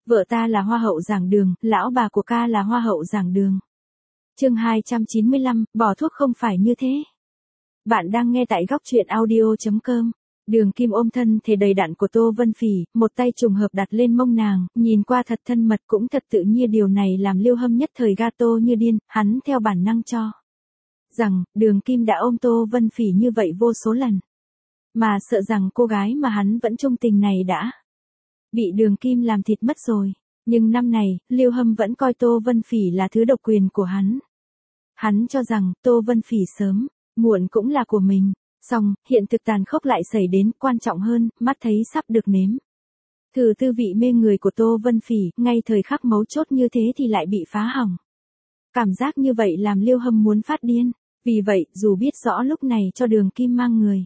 Vợ ta là hoa hậu giảng đường, lão bà của ca là hoa hậu giảng đường. Chương 295, bỏ thuốc không phải như thế. Bạn đang nghe tại góc truyện audio.com. Đường Kim ôm thân thể đầy đặn của Tô Vân Phỉ, một tay trùng hợp đặt lên mông nàng, nhìn qua thật thân mật cũng thật tự nhiên. Điều này làm Liêu Hâm nhất thời gato như điên, hắn theo bản năng cho rằng Đường Kim đã ôm Tô Vân Phỉ như vậy vô số lần, mà sợ rằng cô gái mà hắn vẫn trung tình này đã bị Đường Kim làm thịt mất rồi. Nhưng năm này, Liêu Hâm vẫn coi Tô Vân Phỉ là thứ độc quyền của hắn. Hắn cho rằng Tô Vân Phỉ sớm muộn cũng là của mình. Song, hiện thực tàn khốc lại xảy đến, quan trọng hơn, mắt thấy sắp được nếm thử tư vị mê người của Tô Vân Phỉ, ngay thời khắc mấu chốt như thế thì lại bị phá hỏng. Cảm giác như vậy làm Liêu Hâm muốn phát điên. Vì vậy, dù biết rõ lúc này cho Đường Kim mang người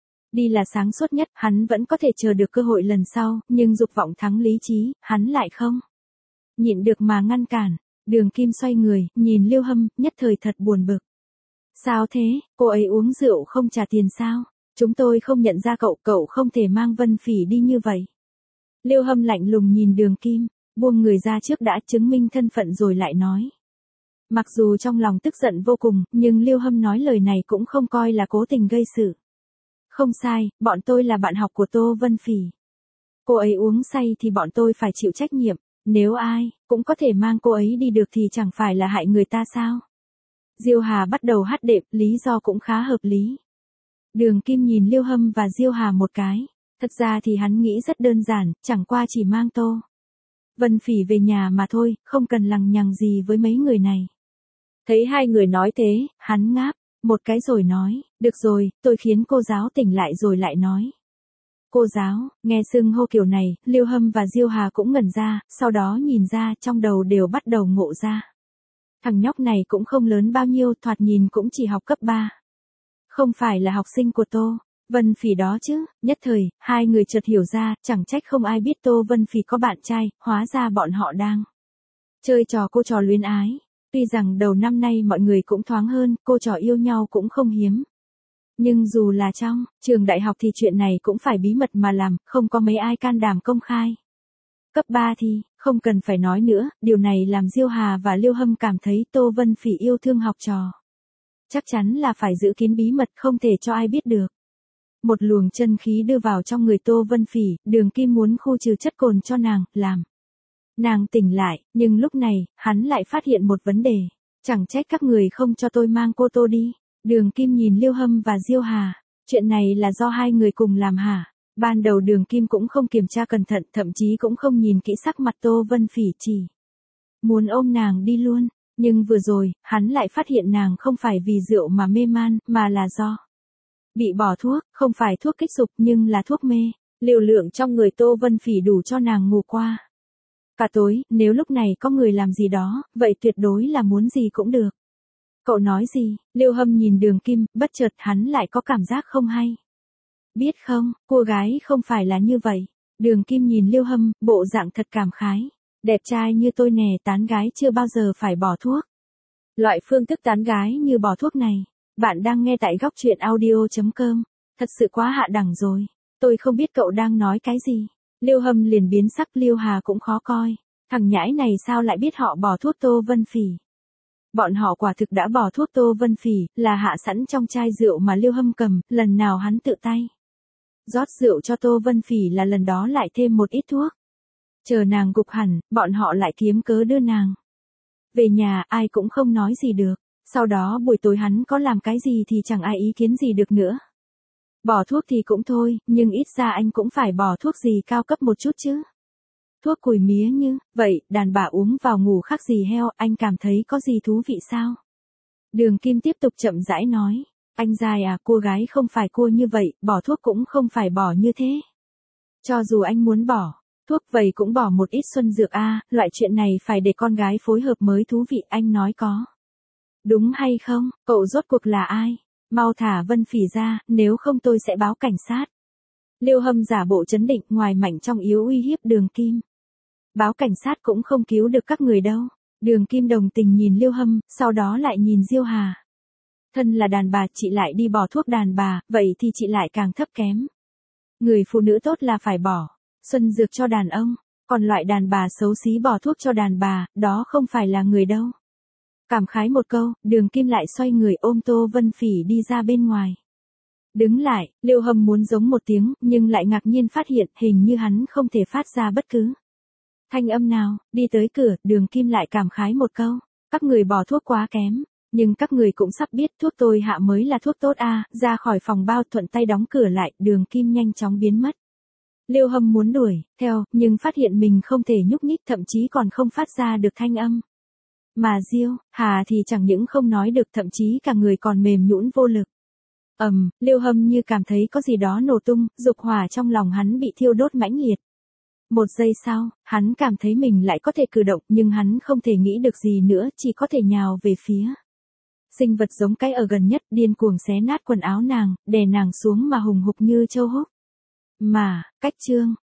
đi là sáng suốt nhất, hắn vẫn có thể chờ được cơ hội lần sau, nhưng dục vọng thắng lý trí, hắn lại không nhịn được mà ngăn cản. Đường Kim xoay người, nhìn Liêu Hâm, nhất thời thật buồn bực. Sao thế, cô ấy uống rượu không trả tiền sao? Chúng tôi không nhận ra cậu, cậu không thể mang Vân Phỉ đi như vậy. Liêu Hâm lạnh lùng nhìn Đường Kim, buông người ra trước đã chứng minh thân phận rồi lại nói. Mặc dù trong lòng tức giận vô cùng, nhưng Liêu Hâm nói lời này cũng không coi là cố tình gây sự. Không sai, bọn tôi là bạn học của Tô Vân Phỉ. Cô ấy uống say thì bọn tôi phải chịu trách nhiệm, nếu ai cũng có thể mang cô ấy đi được thì chẳng phải là hại người ta sao? Diêu Hà bắt đầu hát đệm, lý do cũng khá hợp lý. Đường Kim nhìn Liêu Hâm và Diêu Hà một cái. Thật ra thì hắn nghĩ rất đơn giản, chẳng qua chỉ mang Tô Vân Phỉ về nhà mà thôi, không cần lằng nhằng gì với mấy người này. Thấy hai người nói thế, hắn ngáp một cái rồi nói, được rồi, tôi khiến cô giáo tỉnh lại rồi lại nói. Cô giáo, nghe xưng hô kiểu này, Liêu Hâm và Diêu Hà cũng ngẩn ra, sau đó nhìn ra, trong đầu đều bắt đầu ngộ ra. Thằng nhóc này cũng không lớn bao nhiêu, thoạt nhìn cũng chỉ học cấp 3. Không phải là học sinh của Tô Vân Phỉ đó chứ. Nhất thời, hai người chợt hiểu ra, chẳng trách không ai biết Tô Vân Phỉ có bạn trai, hóa ra bọn họ đang chơi trò cô trò luyến ái. Tuy rằng đầu năm nay mọi người cũng thoáng hơn, cô trò yêu nhau cũng không hiếm. Nhưng dù là trong trường đại học thì chuyện này cũng phải bí mật mà làm, không có mấy ai can đảm công khai. Cấp 3 thì, không cần phải nói nữa, điều này làm Diêu Hà và Liêu Hâm cảm thấy Tô Vân Phỉ yêu thương học trò. Chắc chắn là phải giữ kín bí mật, không thể cho ai biết được. Một luồng chân khí đưa vào trong người Tô Vân Phỉ, Đường Kim muốn khu trừ chất cồn cho nàng, làm nàng tỉnh lại, nhưng lúc này, hắn lại phát hiện một vấn đề. Chẳng trách các người không cho tôi mang cô Tô đi. Đường Kim nhìn Liêu Hâm và Diêu Hà. Chuyện này là do hai người cùng làm hả? Ban đầu Đường Kim cũng không kiểm tra cẩn thận, thậm chí cũng không nhìn kỹ sắc mặt Tô Vân Phỉ, chỉ muốn ôm nàng đi luôn. Nhưng vừa rồi, hắn lại phát hiện nàng không phải vì rượu mà mê man, mà là do bị bỏ thuốc, không phải thuốc kích dục nhưng là thuốc mê. Liều lượng trong người Tô Vân Phỉ đủ cho nàng ngủ qua cả tối, nếu lúc này có người làm gì đó, vậy tuyệt đối là muốn gì cũng được. Cậu nói gì? Liêu Hâm nhìn Đường Kim, bất chợt hắn lại có cảm giác không hay. Biết không, cô gái không phải là như vậy. Đường Kim nhìn Liêu Hâm, bộ dạng thật cảm khái. Đẹp trai như tôi nè, tán gái chưa bao giờ phải bỏ thuốc. Loại phương thức tán gái như bỏ thuốc này, bạn đang nghe tại góc truyện audio.com. Thật sự quá hạ đẳng rồi. Tôi không biết cậu đang nói cái gì. Liêu Hâm liền biến sắc, Liêu Hà cũng khó coi. Thằng nhãi này sao lại biết họ bỏ thuốc Tô Vân Phỉ? Bọn họ quả thực đã bỏ thuốc Tô Vân Phỉ, là hạ sẵn trong chai rượu mà Liêu Hâm cầm, lần nào hắn tự tay rót rượu cho Tô Vân Phỉ là lần đó lại thêm một ít thuốc. Chờ nàng gục hẳn, bọn họ lại kiếm cớ đưa nàng về nhà, ai cũng không nói gì được. Sau đó buổi tối hắn có làm cái gì thì chẳng ai ý kiến gì được nữa. Bỏ thuốc thì cũng thôi, nhưng ít ra anh cũng phải bỏ thuốc gì cao cấp một chút chứ. Thuốc cùi mía như vậy, đàn bà uống vào ngủ khác gì heo, anh cảm thấy có gì thú vị sao? Đường Kim tiếp tục chậm rãi nói. Anh dai à, cô gái không phải cua như vậy, bỏ thuốc cũng không phải bỏ như thế. Cho dù anh muốn bỏ thuốc vậy cũng bỏ một ít xuân dược a, loại chuyện này phải để con gái phối hợp mới thú vị, anh nói có đúng hay không? Cậu rốt cuộc là ai? Mau thả Vân Phỉ ra, nếu không tôi sẽ báo cảnh sát. Liêu Hâm giả bộ trấn định, ngoài mạnh trong yếu uy hiếp Đường Kim. Báo cảnh sát cũng không cứu được các người đâu. Đường Kim đồng tình nhìn Liêu Hâm, sau đó lại nhìn Diêu Hà. Thân là đàn bà, chị lại đi bỏ thuốc đàn bà, vậy thì chị lại càng thấp kém. Người phụ nữ tốt là phải bỏ xuân dược cho đàn ông. Còn loại đàn bà xấu xí bỏ thuốc cho đàn bà, đó không phải là người đâu. Cảm khái một câu, Đường Kim lại xoay người ôm Tô Vân Phỉ đi ra bên ngoài. Đứng lại, Liêu Hâm muốn giống một tiếng, nhưng lại ngạc nhiên phát hiện hình như hắn không thể phát ra bất cứ thanh âm nào. Đi tới cửa, Đường Kim lại cảm khái một câu. Các người bỏ thuốc quá kém. Nhưng các người cũng sắp biết thuốc tôi hạ mới là thuốc tốt a. Ra khỏi phòng bao thuận tay đóng cửa lại, Đường Kim nhanh chóng biến mất. Liêu Hâm muốn đuổi theo, nhưng phát hiện mình không thể nhúc nhích, thậm chí còn không phát ra được thanh âm. Mà Diêu Hà thì chẳng những không nói được, thậm chí cả người còn mềm nhũn vô lực. Liêu Hâm như cảm thấy có gì đó nổ tung, dục hỏa trong lòng hắn bị thiêu đốt mãnh liệt. Một giây sau, hắn cảm thấy mình lại có thể cử động, nhưng hắn không thể nghĩ được gì nữa, chỉ có thể nhào về phía sinh vật giống cái ở gần nhất, điên cuồng xé nát quần áo nàng, đè nàng xuống mà hùng hục như trâu húc. Mà, cách chương